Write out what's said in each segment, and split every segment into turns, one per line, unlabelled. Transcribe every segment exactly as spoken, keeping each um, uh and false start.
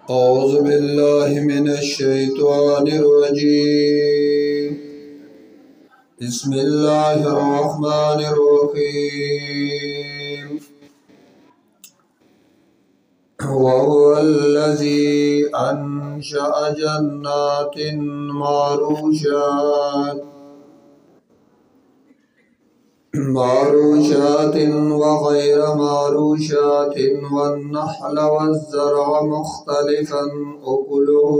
أعوذ بالله من الشيطان الرجيم بسم الله الرحمن الرحيم وهو الذي أنشأ جنات معروشات معروشات وغير معروشات والنخل والزرع مختلفا أكله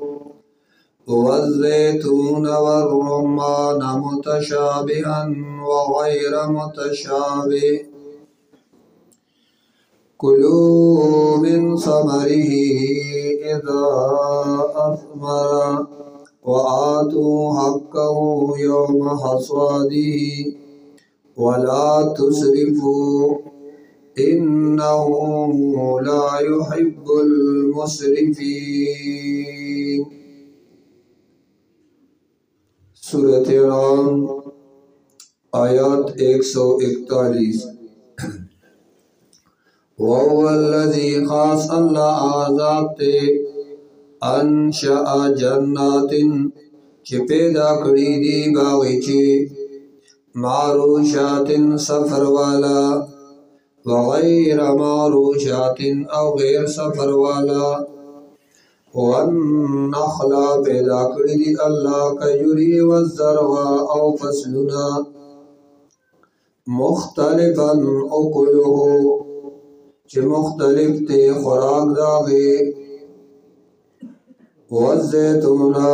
والزيتون والرمان متشابها وغير متشابه كلوا من ثمره إذا أثمر وآتوا حقه يوم حصاده ولا تسرفوا إنه لا يحب المسرفين. सूरत नाम आयत एक सौ इकतालीस। वल्लज़ी खास अल्लाह आज़ाद अंशअ जन्नातिन चे पैदा करी दी बागीचे मारूशातिन सफर वाला वगैर मारूशातिन और गैर सफर वाला वन्नखला पैदा करी दी अल्लाह खजूरी वज़्ज़रवा और फसलुना मुख्तलिफन उकुलुहु चे मुख्तलिफ ते खुराक दागे वज़्ज़ैतूना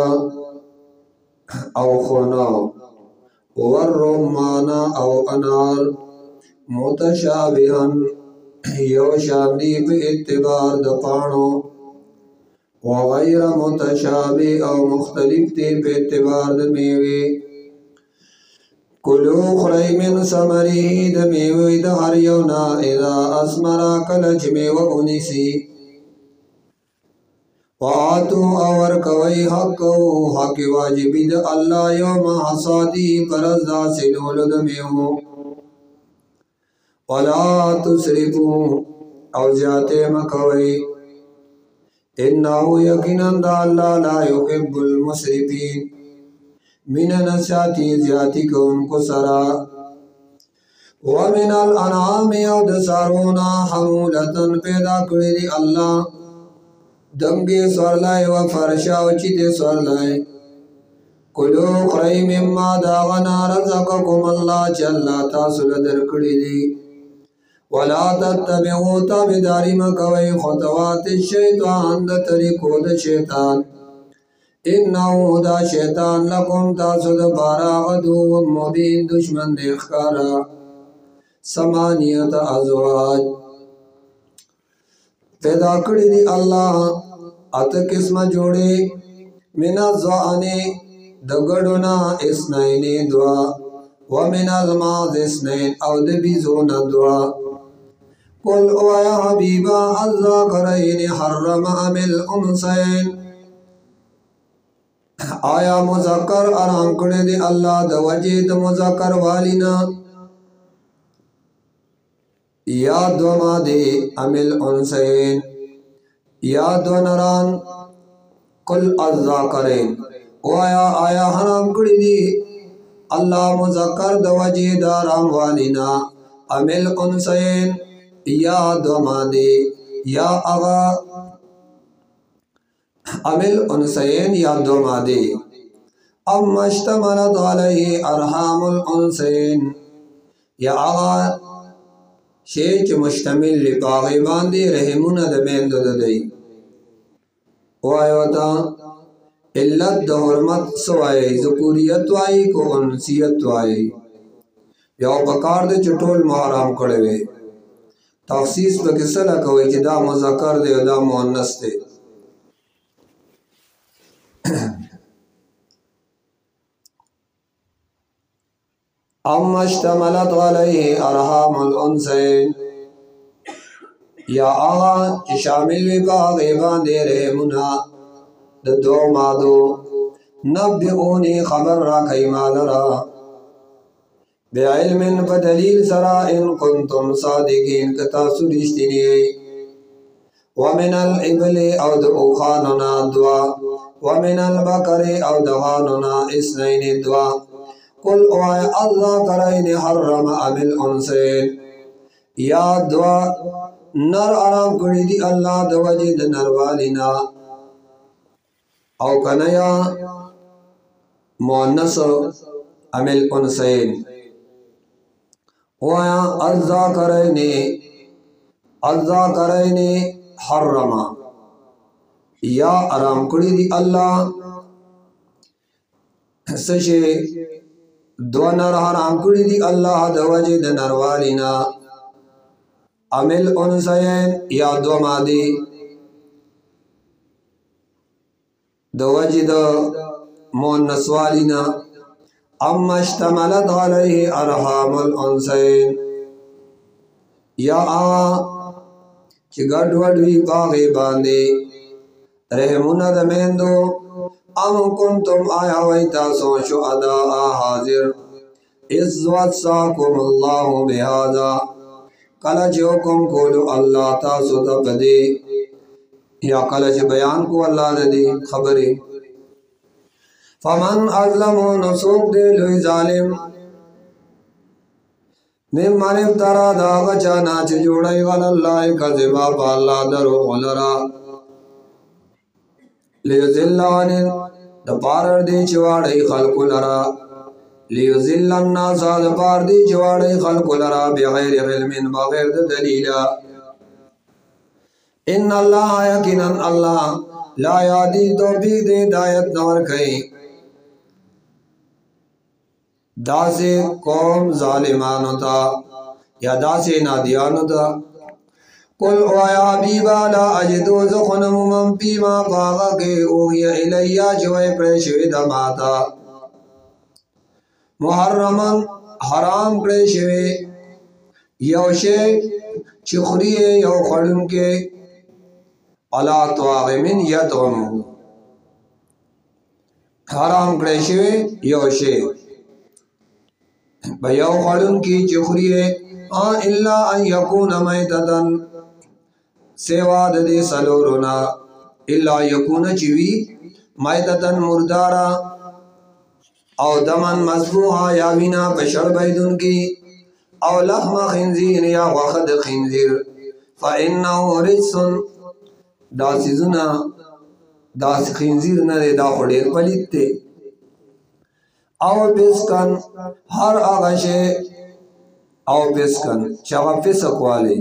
और खुना वर्रुम्माना और अनार मुतशाबिहन यो शादी पे इत्तिबार दपानो वगैर मुतशाबि और मुख्तलिफ ते पे इत्तिबार दमेवे कुलू खुरई मिन समरी दमेवे दहर योना इदा अस्मरा कलच में वुनिसी वातु और कवई हक हक वाजिबी द अल्लाह यौम हसादी परज़ा से लोलद में हो वला तुसरिफू और जाते मकवई इन्नहु यकीनन अल्लाह ला युहिब्बुल मुसरिफीन मिन नसाती ज्याति को उनको सरा व मिनल अनामी और दसारोना हमूलतन पैदा करी अल्लाह दंगे स्वरलाए व फरशा उचिते स्वरलाए कुलो खरई मिम्मा दागना रज़क़कुम अल्लाह चल्ला तासुल दरकड़ी दी वला तत्तबिउ ताबिदारी मकवई खुतवात शैतान द तरीको द शैतान इन्नहु दा शैतान लकुम तासुद बारा अदुव्वुम मुबीन दुश्मन देखकारा समानियत अज़वाज पैदा करी दी अल्लाह अत किस्म जोड़े मिना ज़ाने दगड़ना इसनैने दुआ व मिनल माज़ इसनैन और दबीज़ोना दुआ कुल ओ या हबीबा अज़्ज़ाकरैन हर्रम अमिल उन्सैन आया मुज़क्कर आराम करे दे अल्लाह द वजे द मुज़क्कर वालिना या दो मादे अमिल उन्सैन या दो नरान कुल अज़्ज़ाकरैन ओ आया आया हराम करी दी अल्लाह मुज़क्कर द वजे दाराम वालिना अमिल उन्सैन या दो मादे या अगा अमिल उन्सैन या दो मादे अम्मा इश्तमलत अलैहि अरहामुल उन्सैन या अगा शेच मुश्तमिल लिपागे बांधे रहमुना दमेंद ददई वायवता इल्लत दहरमत सवाए ज़ुकुरियत वाई को उनसियत वाई या पकार दे चटोल महराम कड़वे तखसीस बकिसला कोई जिदा मुज़क्कर दे दा मुअन्नस दे अम्मा इश्तमलत अलैहि अरहामुल उन्सैन या आगा शामिल विभागे बांधे रहमुना द दो मादो नब्बिऊनी खबर रा कैमालरा बेइल्मिन बदलील सरा इन कुंतुम सादिकीन कता सुरिश्तिनी वमिनल इबली औ द उखानुना दुआ वमिनल बकरी औ दगानुना इसनैनि दुआ कुल ओए अल्लाह करैनि हर्रम अमिल उनसैन या दुआ नर आराम करी दी अल्लाह द वजिद नरवालिना औ कनया मुअन्नस अमिल उनसैन ओया अल्लाह करैनि अल्लाह करैनि हर्रमा या आराम करी दी अल्लाह सशे दो नर हराम करी दी अल्लाह द वजिद नरवालिना अमिल उनसैन या दो मादी द वजिद मुअन्नस वालिना अम्मा इश्तमलत अलैहि अरहामुल उनसैन या आवा कि गड़वड़ी बागे बांधे रहमुना दमेंदो अम कुंतुम आया वैता सोशो अदा हाजिर इज़्वत साकुमुल्लाहु बिहाजा कलच हुकुम कोलो अल्लाह तासु तबदे या कलच बयान को अल्लाह दे खबरे फमन अज़लमु नसूक दे लुई जालिम मिम्मन इफ्तरा दाग चाना च जोड़ई गलल्लाहि कज़िबा बाल्ला दरो गलरा लियुज़िल्लानि द पारर दी चवाड़ई खल्कु लरा लियुज़िल्लन नासा द पार दी चवाड़ई खल्कु लरा बिगैर इल्मिन बगैर द दलीला इन्न अल्लाह यकीनन अल्लाह ला यादी तौफीक दे हिदायत नवर कई दासे कौम जालिमानो ता या दासे नादियानो ता कुल ओया हबीबा ला अजिदु ज़ुखनम मन पीमा पागा के ओहिया इलैया जोए प्रेशवे दमाता मुहर्रमन हराम प्रेशवे यौशे चिखरिये यौ खड़ुम के अला त्वागिमिन यतगमु हराम प्रेशवे यौशे बयाव खड़ुन की चिखरिये आ इल्ला अन यकून मैततन सेवा दे सलोरुना इल्ला यकून चिवी मैततन मुर्दारा औ दमन मज़बूहा या बिना बशर बैदुन की औ लहम खिंजीर या वखद खिंजीर फ़इन्नहु रिज्सुन दासिजुना दास खिंजीर न दे दा खुडेर पलिते औ बिस्कन हर आगशे औ बिस्कन चगा फिसक वाले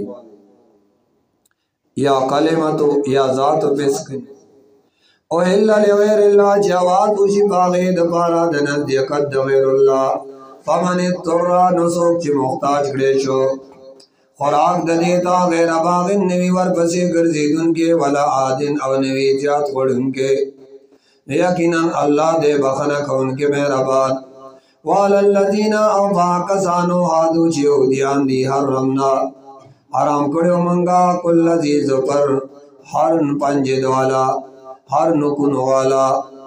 या कलेमतो या ज़ात बिस्कन ओ हिल्ला लिगैरिल्लाह जवाद उसी बागे दबारा दनद यकद गैरुल्लाह फमन इत्तुर्रा नुसुक ची मुख्ताज ग्रेशो खुराक दनेता गैर बागिन नवी वर बसे गर्जीदुन के वला आदिन अव नवी जात खुड़ुन के यकीनन अल्लाह दे बखना कौन के मेहरबान वालल्लज़ीना औ बाकसानो हादू यहूदियान दी हर्रमना हराम करो मंगा कुल्ल चीज़ पर हर पंजिद वाला हर नुकुन वाला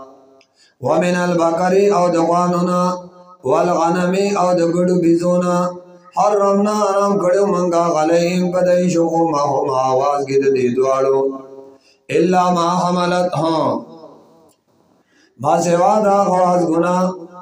वमिनल बकरी औ दवानुना वल गनमी औ दगड़ु बिजोना हर्रमना हराम करो मंगा गलैहिम पदई शुकुमा हुम आवाज गिद दे द्वाड़ो इल्ला मा हमलत हाँ मा सेवा दा गवाज गुना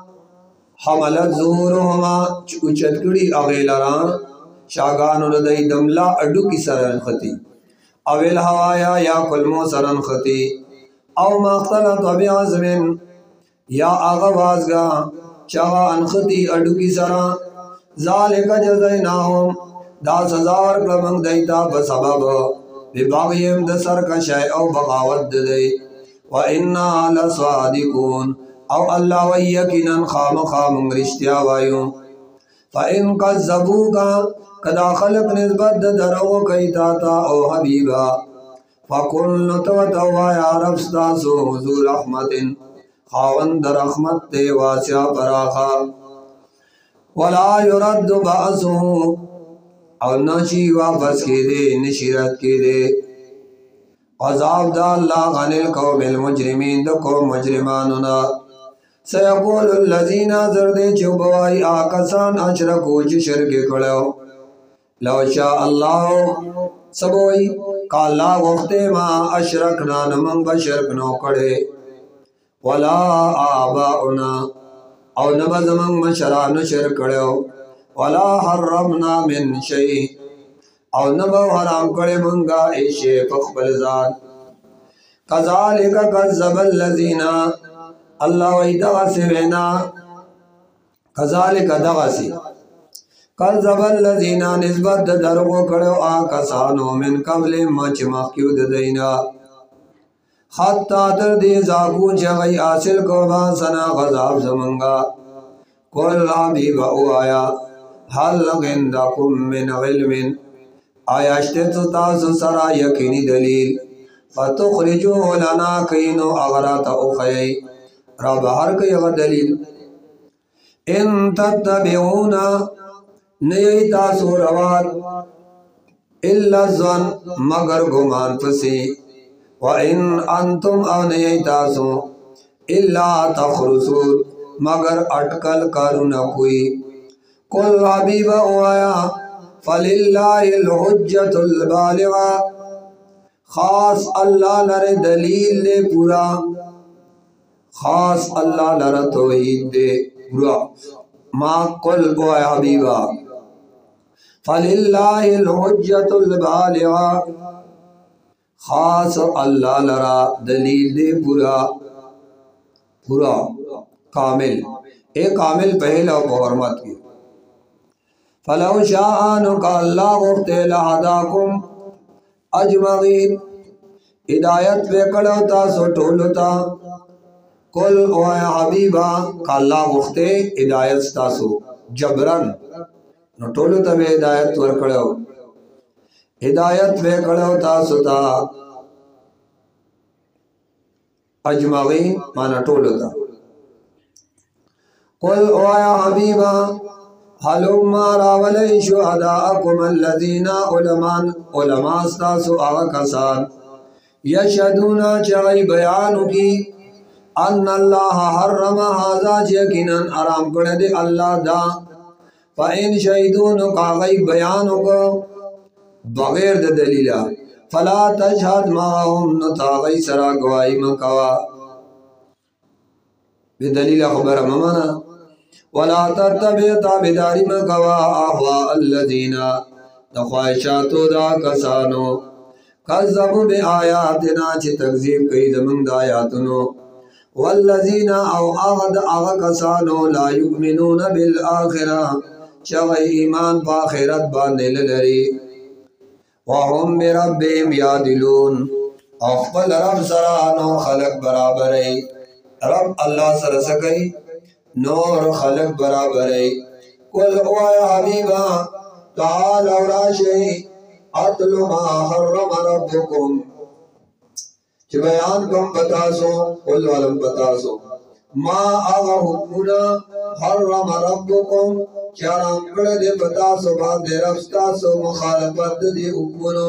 हमलत ज़ुहुरुहुमा उचतकड़ी अगेलरा शागान रदई दमला अड्डू की सरन खती अविल हवाया या कुलमो सरन खती औ मख्तलत बिअज़मिन या आगवाजगा चावा अनखती अड्डू की सरा ज़ालिका जज़ैनाहुम दा सज़ावर क्रमंग दैता बसबब बिबाग़िहिम द सरकशै औ बगावत दई व इन्ना लसादिकून औ अल्लाह व यकीनन खाम खाम रिश्तिया वायु फ़इन कज़्ज़बूका कदा खलक निस्बत दरो कई ताता ओ हबीबा फ़कुल तवतवा या रब्स्तासु ज़ू रहमतिन खावंद रहमत ते वासिया पराखा वला युरद्दु बासुहु और नशी वापस के दे नशीरत के दे अज़ाब दा अल्लाह अनिल कौमिल मुजरिमीन दो कौम मुजरिमानुना सयक़ूलुल लज़ीना ज़रदे चुबवाई आकसान अशरकू च शिरक करो लौ शा अल्लाह सबोई काला वक्ते मा अशरकना नमंग बशरक नो कड़े वला आबाउना और नबा जमंग मशरान शर कड़ो वला हर्रमना मिन शै और नबा हराम कड़े मंगा ऐशे पखबल जात कज़ालिका कज़्ज़बल लज़ीना अल्लाह वहीदा से वेना कज़ालिका दगासी कज़्ज़बल लज़ीना निस्बत दरगो कड़ो आकसानो मिन कबल मच मख्यूद दैना हत्ता तर दे जाकू जगई आसिल को बासना गज़ाब जमंगा कुल हबीब ओ आया हल गिंदकुम मिन इल्मिन आयाश्ते तो तासु सरा यकीनी दलील फतुखरिजू लना कईनो अगरात उखई रब हर कई अगर दलील इन तत्तबिऊना नयी तासु रवात इल्ला ज़न मगर गुमान फसी व इन अंतुम अव नयी तासु इल्ला तखरुसून मगर अटकल करू न कोई कुल हबीब ओ आया फलिल्लाहिल हुज्जतुल बालिगा खास अल्लाह लरे दलील ले पूरा खास अल्लाह लरे तौहीद दे पूरा मा कुल ओ हबीबा फलिल्लाहिल हुज्जतुल बालिगा खास अल्लाह लरा दलील दे पूरा पूरा कामिल एक कामिल पहला हरमत की फलौ शाअनु का अल्लाह वक्ते लहदाकुम अजमईन हिदायत पे कड़ोता सो टोलता कुल ओ हबीबा का अल्लाह वक्ते हिदायत तासो जबरन न टोलता में हिदायत वर कड़ो हिदायत पे कड़ोता सुता अजमईन माना टोलता कुल ओ हबीबा हलुम्मा रावलै शुहदाअकुम अल्लज़ीना उलमान उलमास्तासु आकसान यशहदूना चाई बयान की अन्नल्लाह हर्रम हाज़ा यकीनन आराम कर दे अल्लाह दा फ़इन शहीदून कागई बयान को बगैर द दलीला फला तशहद माहुम न तागई सरा गवाही मकवा बेदलीला खबर ममना वला तत्तबि ताबिदारी मकवा अहवा अल्लज़ीना ख्वाहिशातो दा कसानो कज़्ज़बू बि आयातिना छि तकज़ीब कई ज़मंग दा आयातनो वल्लज़ीना औ अगद आगा कसानो ला युमिनून बिल आखिरा चगई ईमान पा आखिरत बांधे लरी वहुम बिरब्बिहिम यादिलून अखबल रब सरानो खलक बराबर है रब अल्लाह सर सकई नूर खलक बराबर है कुल ओ हबीबा ताल औराशे अतलु मा हर्रम रब्बुकुम कि बयान कम बतासो कुल वालम बतासो मा आगा हुकुना हर्रम रब्बुकुम क्या राम कड़े दे बतासो बात दे रफ्तासो मुखालफत दे हुकुनो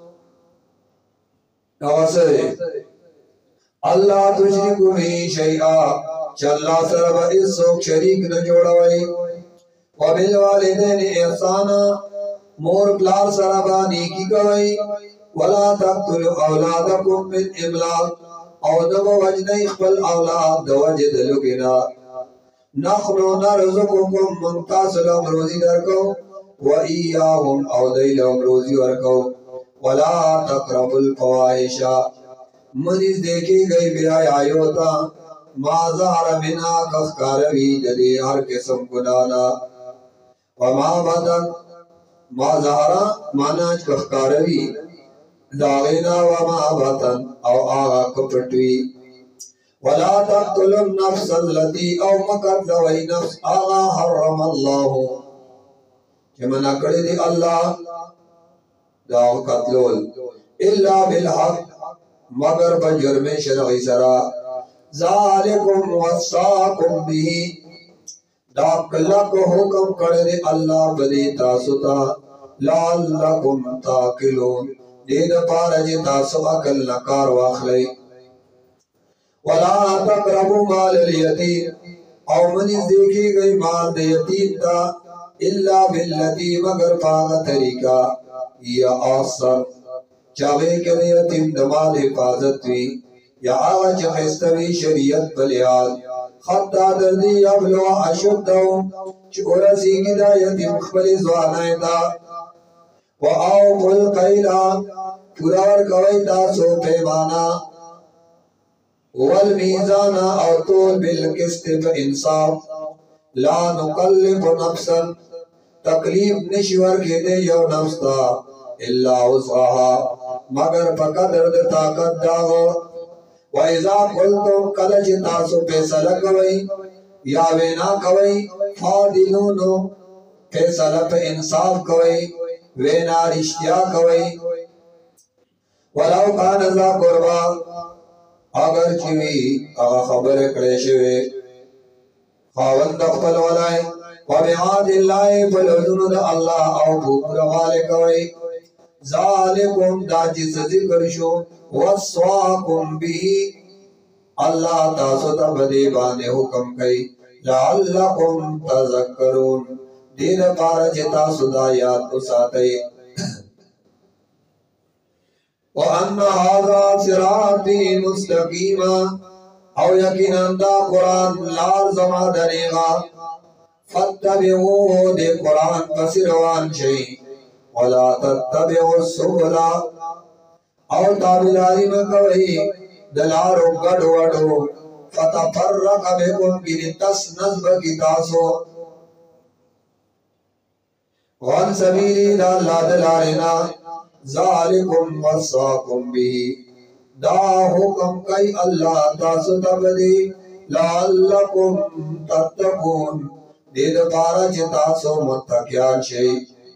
नवासे अल्लाह तुश्रिकु बिही शैआ चल्ला सरब इस्सोक शरीक न जोड़ावई वबिल वालिदैन ihsana मोर प्लार सरबा नेकी गवई वला तक़तुलु औलादकुम मिन इमलाक और दबो वजनई खपल औलाद दवज दलुगिना नखनु नरजुकुम मुंतासलम रोजी दरको व इयाहुम औदैलम रोजी वरको वला तक़रबुल फवाहिशा मनिज देखी गई बिराय आयोता माज़हर मिना कफ़कारवी जदे हर किस्म गुनाना वमा बदन माज़हरा माना कफ़कारवी दागिना वमा बदन औ आगा कपटवी वला तक़तुलुन नफ्स अल्लती औ मकत लवई नफ्स आगा हर्रम अल्लाह कि मना करे दे अल्लाह दाव कत्लोल इल्ला बिलहक मगर बजुर्म शरई सरा ज़ालिकुम वस्साकुम बिही दाकला को हुक्म करे दे अल्लाह बदे तासुता लअल्लकुम ताकिलून दे द पारजे तासु अकल नकार वाखले वला तक़रबू माल यतीम और मनिज देखी गई माल दे यतीम ता इल्ला बिल्लती मगर पागा तरीका या आसर चाहे के लिए यतीम दमाल हिफाजत हुई या आवा चखस्तवी शरीयत बलियाद खत्ता दर्दी अबलो अशुद्धो चोरसी गिदा यतीम खबली ज़वानाइदा व आओ कुल कैला पुरावर कवैता सो पैमाना वल मीज़ाना और तोल बिल किस्त इंसाफ ला नुकल्लिफु नफ्सन तकलीफ निश्वर के दे यो नफ्सा इल्ला उसहा मगर पकदर द ताकत दाहो व इज़ा कुल्तुम कलज तासु फैसला कवई या वेना कवई फादिलूनो फैसला पे इंसाफ कवई वेना रिश्तिया कवई वलाउ कान ज़ा कुर्बा अगर चिवी अगा खबर कलेशवे खावंद अख्तल वलाए वबिआदिल्लाहि फलजुनुद अल्लाह औ भूपुर वाले कवई ज़ालिकुम दाजिस जिक्र वस्वाकुम बिही अल्लाह तासो तबदे बाने हुक्म कई लअल्लकुम तज़क्करून दीन पारा जिता सुदा याद उसाते व अन्ना हाज़ा सिराती मुस्तकीमा औ यकीनन दा कुरान लाल जमा दरेगा फत्तबिऊ दे कुरान पसिरवान शई वला तत्तबिऊ सुबुला औ ताबिदारी में कवई दलारो गडवडो फतफर्रक बिकुम बिन तस्नज़ बकितासो वन सबीली ला दलारिना ज़ालिकुम वस्साकुम बिही दा हुक्म कई अल्लाह तासु तबदी लअल्लकुम तत्तकून दीद पारा चितासो मुत्तकियान शई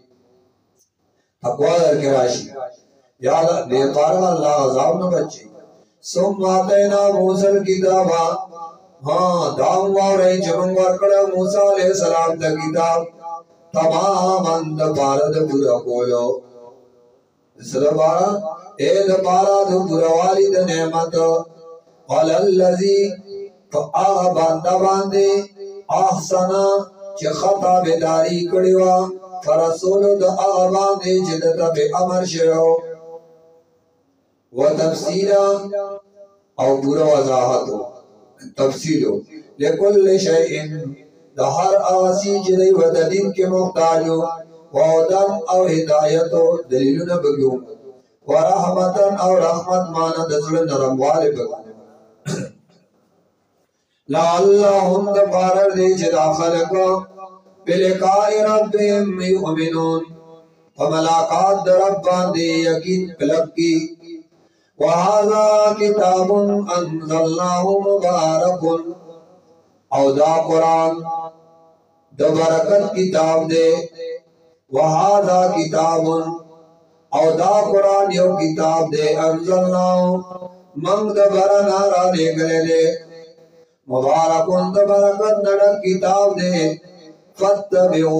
तकवा के राशि या दे पारा अल्लाह अज़ाब न बच्ची सुम आतेना मूसल किताबा हाँ दाम वारे जमंग वरकड़ा मूसा अलैहि सलाम द किताब तमाम अंद पारद पूरा कोलो सलवारा ए द पारा द पूरा वाली द नेमत वलल्लजी तो आह बांदा बांदे ahsana च खता बेदारी कड़िवा फरसूल द आह बांदे जिदत बे अमर शयो व तफसीला और पूरा वजाहत हो तफसील हो लेकुल शैइन द हर आसी जिदई व दलील के मोहताज हो वदन और हिदायत हो दलील न बगियो व रहमतन और रहमत माना दसड़ नरम वाले बगियो लअल्लहुम दफारर दे जिदा खलको बिलिकाई रब्बिहिम युमिनून फमलाकात रब्बान दे यकीन कलकी वहाज़ा किताबुन अंज़लनाहु मुबारकुन औदा कुरान द बरकत किताब दे वहाज़ा किताबुन औदा कुरान यो किताब दे अंज़लनाहु मंग द बरना राने गले दे मुबारकुन द बरकत नडक किताब दे फत्तबिऊ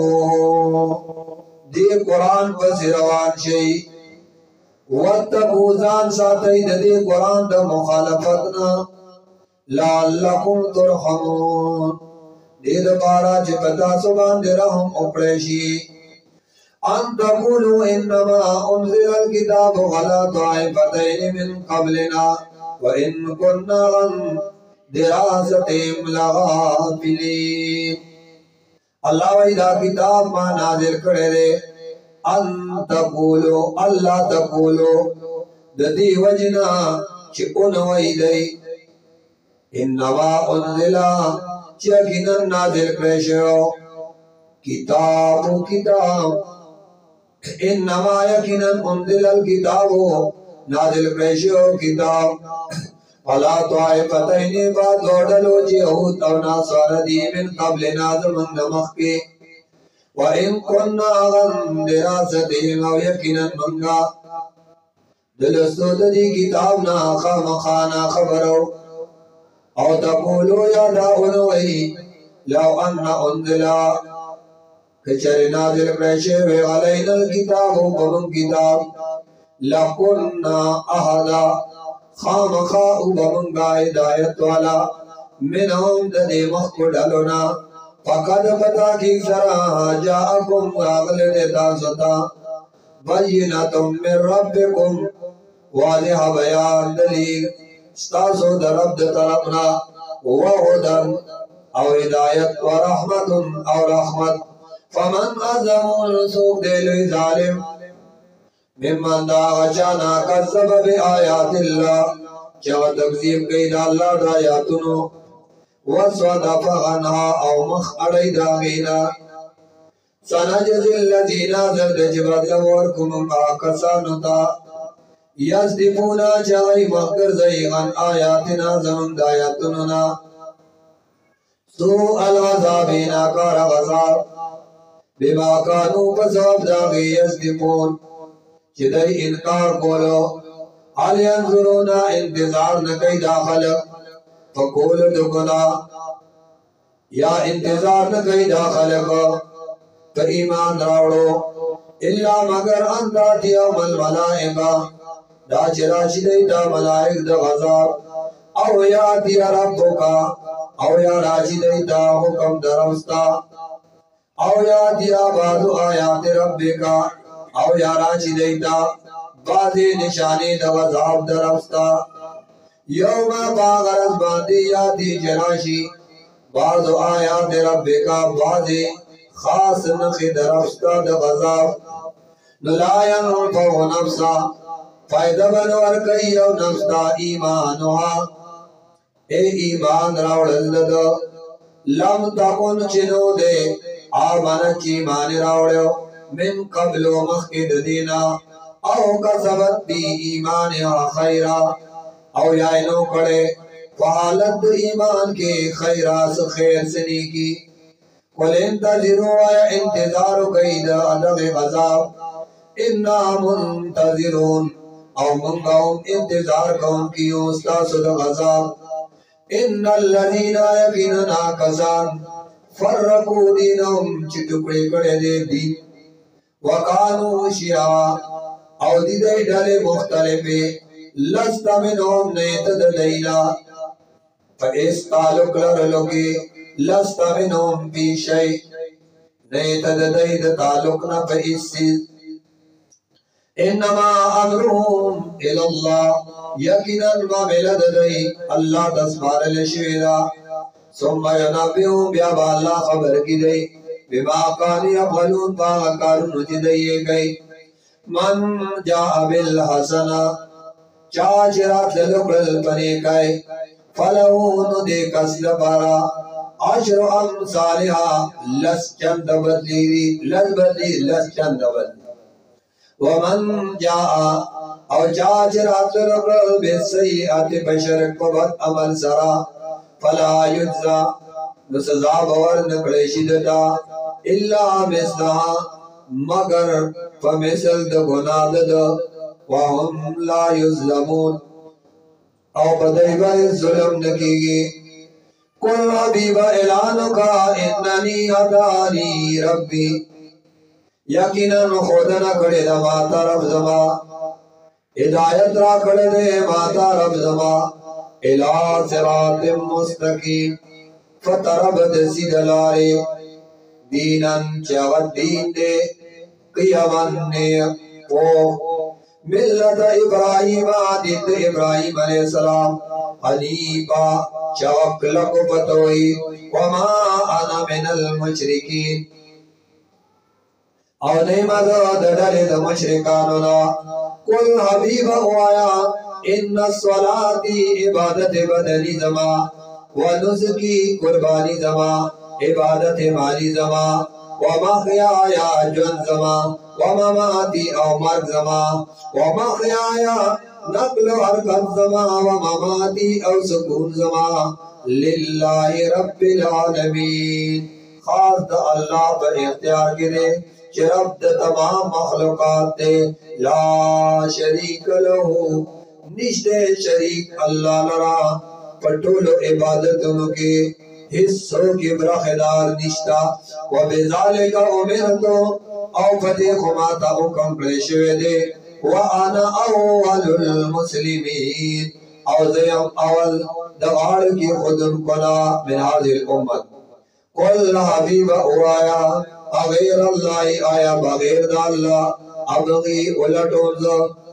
दे कुरान पर सिरवान शई वत्तकूजान साथई दे कुरान द मुखालफतना लअल्लकुम तुरहमून दे द पारा जिपता सुबान दे रहम उपरेशी अन तकुलु इन्नमा उन्ज़िल किताब अला ताइफतैन मिन क़ब्लिना व इन कुन्ना अन दिरासतिम लगाफिलीन अल्लाह वहीदा किताब मा नाजिल करे दे अन तकुलु अल्लाह तकुलु ददी वजना च उन वहीदई इन्नमा उन्ज़िला यकीनन नाजिल करे शो किताब किताब इन्नमा यकीनन उन्ज़िलल किताबो नाजिल करे शो किताब अला ताइफतैन बाद लौडलो यहूद और नासारा दी मिन क़ब्लिना ज़मन नमख के व इन कुन्ना गन दिरासतिहिम और यकीनन मंगा दिलस्तो दी किताब ना खामखाना खबरो और तकुलो या दाउन वही लौ अन्ना उन्ज़िला कचरे नाजिल करे वे अलैनल किताब बमन किताब लकुन्ना अहदा खामखा उबमंगा हिदायत वाला मिनहुम दने मखुड अलना फकद पता की सरा जाअकुम रागल देता सता बय्यिनतुम मिन रब्बिकुम واضح بیان دلیل ستاسو در رب د طرفنا وهدن او ہدایت و رحمت او رحمت فمن ازمون سوک دلوی ظالم ممن دا غچانا کذب بی آیات اللہ چاہ تکذیب کئی دا اللہ دا آیاتنو وصدف عنها او مخ اڑی داغینا سنجز اللذین زرد جبت لورکم آکسانو تا یصدفونا چاہی مخگر زیغن آیاتنا زمن دا آیاتنونا سوء الغذابین کار غذاب بما کانو پسوب داغی یصدفون چدئی انکار کولو حال ینظرونا انتظار نکی دا خلق فقول دکنا یا انتظار نکی دا خلق تو ایمان راوڑو اللہ مگر انداتی عمل ملائکہ دا چراچی دیتا ملائک دا غذاب او یاتی ربو کا او یا راچی دیتا حکم درستا او یاتی آبادو آیات ربی کا او یا راچی دیتا بازی نشانی دا غذاب درستا یوم باغرز باندی یاتی جراشی بازو آیات ربی کا بازی خاص نخی درستا دا غذاب نلائن رفو نفسا فائدہ بنور کئی او نفستا ایمانوها اے ایمان راوڑ اللہ دا لم تکن چنو دے آمانا چی مانی راوڑیو من قبل و مخید دینا او کسبت بی ایمانها خیرہ او یائنو کڑے فحالت ایمان کے خیرات خیر سنی کی قل انتظروا یا انتظار قید ادغ غذاب انا منتظرون او منگاؤں انتظار کون کیوں استاس دا غذاب ان الذین یقیننا کسان فرقو دینهم چی ٹکڑے کڑے دے دین وکانو شیعا او دی دے ڈھلے مختلفے لستا منہم نیتد لینا فا اس تعلق لرلوگی لستا منہم پی شئی نیتد دید تعلق نا فا اس سیز انما امرهم الاللہ یقینا معاملت دئی اللہ تسبار لشویرہ ثم ینبیہم بیابا اللہ خبر کی دئی بما قانی افغلون پاغا کارون چی دئیے گئی من جاء بالحسنہ چاچ رات للقل پنے کئے فلہون دے کس لپارا عشر امثالہا لس چند بدلی لس بدلی لس چند بدلی ومن جاء او چاچ رات للقل بسیئات بشرک وبد عمل سرا فلا یجزا نسزا بور نکڑے شدتا اللہ مثلہا مگر فمثل دا گناہ دا وهم لا یظلمون او بدائبہ ظلم نکیگی کل حبیب اعلانکا اننی ہدانی ربی یقینا خودنا کڑے دا ماتا رب زما ہدایت را کڑے دے ماتا رب زما الہ صراط مستقیم فطرب دسی دلارے دینن چاوت دین دے قیامن نے وہ ملت ابراہیم آدت ابراہیم علیہ السلام حنیفا چوک لکو پتوئی وما انا من المشرکین او نعمت دڑل دا مشرکانونا کل حبیب ہوایا ان الصلاة عبادت بدنی زما ونسکی قربانی زما عبادت مالی زما ومحیایا جن زما ومماتی او مرگ زما ومحیایا نقل و حرکت زما ومماتی او سکون زما للہ رب العالمین خاص دا اللہ پر اختیار کرے کہ رب دا تمام مخلوقات دے لا شریک لہو نشتے شریک اللہ لرا پٹولو عبادتوں کے حصوں کی برخدار نشتا وبذالک امرتو او فتح خماتا حکم پریشوے دے وانا اول المسلمین او زیم اول دوار کی خودم کنا من حاضر امت قل حبیب اوایا اغیر اللہ آیا بغیر دا اللہ ابغی ولٹوز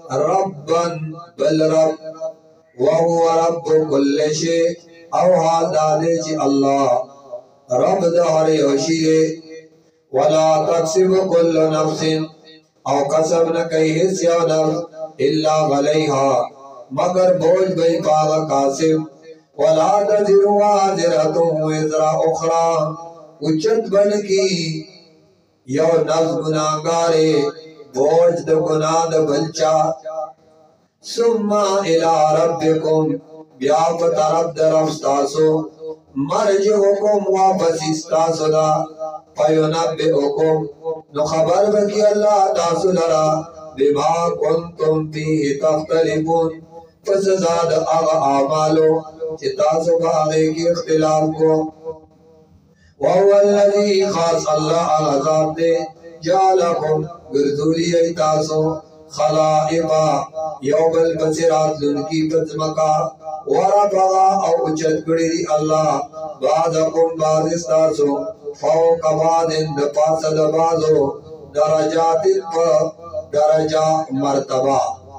रब्बन बल रब वहुव रब्बु कुल्लि शै औ हाल दादे ची अल्लाह रब दहरे होशिरे वला तक्सिबु कुल्लु नफ्सिन औ कसब न कई हिस्सा नफ्स इल्ला अलैहा मगर बोझ गई पागा कासिब वला तज़िरु वाज़िरतुन विज़रा उखरा उच्चत बन की यो नफ्स गुनाहगारे बोझ द गुनाह द बलचा सुम्मा इला रब्बिकुम ब्याप तरफ दरफ्तासो मरजिउकुम वापस इस्तासुदा फयुनब्बिउकुम नो खबर बकी अल्लाह तासुलरा बिमा कुंतुम फीहि तख्तलिफून फसजाद अग आमालो चितासु बागे की इख्तिलाफ को वहुवल्लज़ी खास अल्लाह अज़ाते जालकुम गुरदुली तासो खलाइबा यौबल बसिरात लुनकी पजमका वरफा औ उचत कड़ी अल्लाह बादकुम बादिस्तासो फौक बादिन पासद बाजो दरजातिन पर दरजा मर्तबा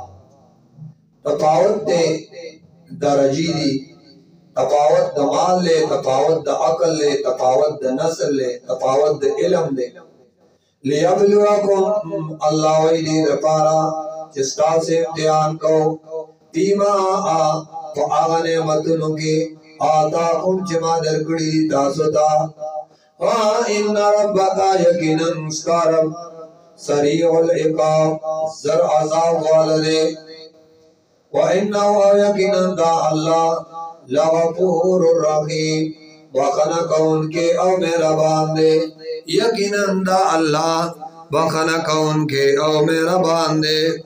तफावत दे दरजी दी तफावत द माल ले तफावत द अकल ले तफावत द नस्ल ले तफावत द इल्म ले लियबलुवकुम अल्लाह वही रपारा जिसका से इम्तिहान को फीमा आ तो आगने मतनु के आता कुम जमा दरगड़ी दासुता हाँ इन्ना रब्बका यकीनन मुस्कारब सरीउल इकाब जर अज़ाब वाले व इन्ना यकीनन दा अल्लाह लगफूरुर रहीम वखना कौन के औ मेरा बांदे यकीनन दा अल्लाह वखना कौन के औ मेरा बांदे।